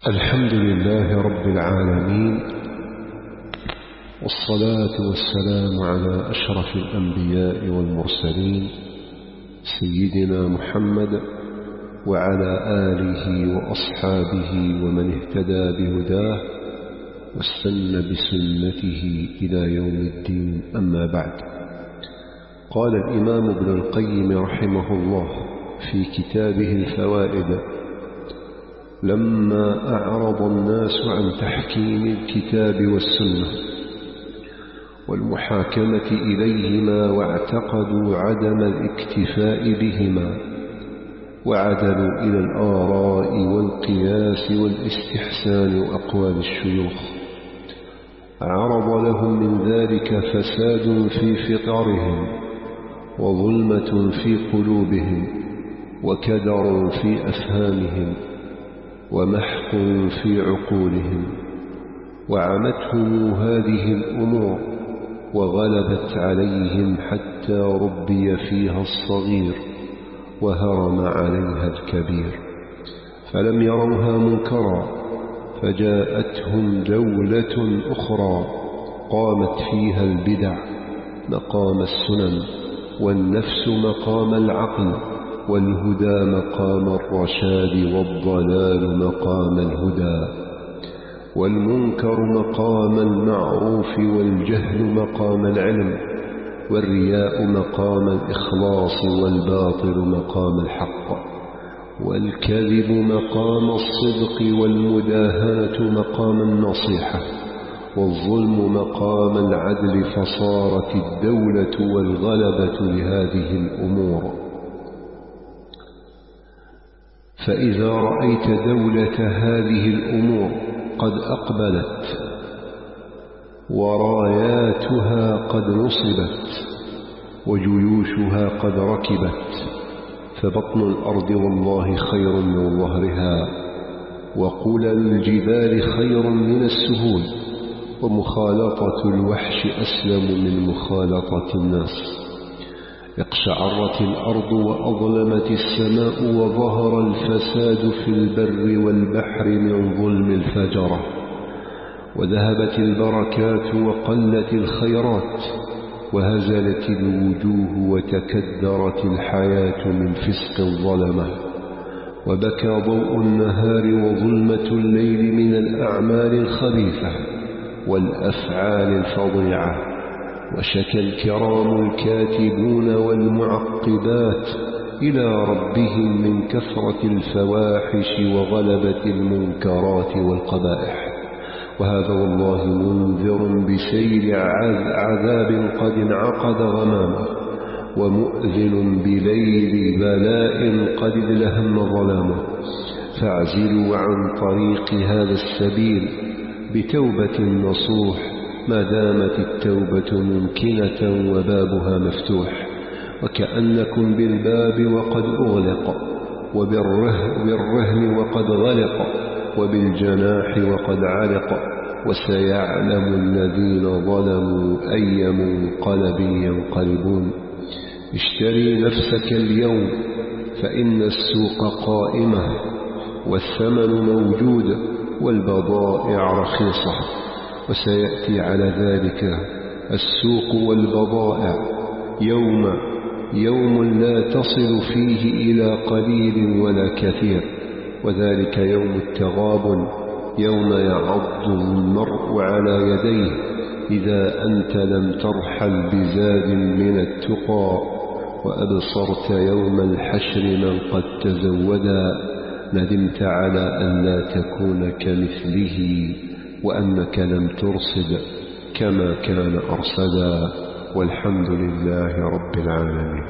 الحمد لله رب العالمين، والصلاة والسلام على أشرف الأنبياء والمرسلين سيدنا محمد وعلى آله وأصحابه ومن اهتدى بهداه واستنى بسنته إلى يوم الدين. أما بعد، قال الإمام ابن القيم رحمه الله في كتابه الفوائد: لما أعرض الناس عن تحكيم الكتاب والسنة والمحاكمة إليهما واعتقدوا عدم الاكتفاء بهما وعدلوا إلى الآراء والقياس والاستحسان وأقوال الشيوخ، عرض لهم من ذلك فساد في فطرهم وظلمة في قلوبهم وكدر في أفهامهم ومحق في عقولهم، وعمتهم هذه الأمور وغلبت عليهم حتى ربي فيها الصغير وهرم عليها الكبير، فلم يروها منكرا، فجاءتهم دولة أخرى قامت فيها البدع مقام السنن، والنفس مقام العقل، والهدى مقام الرشاد، والضلال مقام الهدى، والمنكر مقام المعروف، والجهل مقام العلم، والرياء مقام الإخلاص، والباطل مقام الحق، والكذب مقام الصدق، والمداهنة مقام النصيحة، والظلم مقام العدل، فصارت الدولة والغلبة لهذه الأمور. فإذا رأيت دولة هذه الأمور قد أقبلت وراياتها قد نصبت وجيوشها قد ركبت، فبطن الأرض والله خير من ظهرها، وقلل الجبال خير من السهول، ومخالطة الوحش أسلم من مخالطة الناس. اقشعرت الأرض وأظلمت السماء، وظهر الفساد في البر والبحر من ظلم الفجرة، وذهبت البركات وقلت الخيرات، وهزلت الوجوه وتكدرت الحياة من فسق الظلمة، وبكى ضوء النهار وظلمة الليل من الأعمال الخبيثة والأفعال الفظيعة، وشكى الكرام الكاتبون والمعقبات إلى ربهم من كثرة الفواحش وغلبة المنكرات والقبائح، وهذا والله منذر بسير عذاب قد انعقد غمامه، ومؤذن بليل بلاء قد ادلهم ظلامه، فاعزلوا عن طريق هذا السبيل بتوبة نصوح ما دامت التوبة ممكنة وبابها مفتوح، وكأنكم بالباب وقد أغلق، وبالرهن وقد غلق، وبالجناح وقد علق، وسيعلم الذين ظلموا أي منقلب ينقلبون. اشتري نفسك اليوم فإن السوق قائمة، والثمن موجود، والبضائع رخيصة، وسيأتي على ذلك السوق والبضائع يوم لا تصل فيه إلى قليل ولا كثير، وذلك يوم التغابن، يوم يعض المرء على يديه إذا أنت لم ترحل بزاد من التقى، وأبصرت يوم الحشر من قد تزودا، ندمت على أن لا تكون كمثله، وأنك لم ترصد كما كان أرصدا. والحمد لله رب العالمين.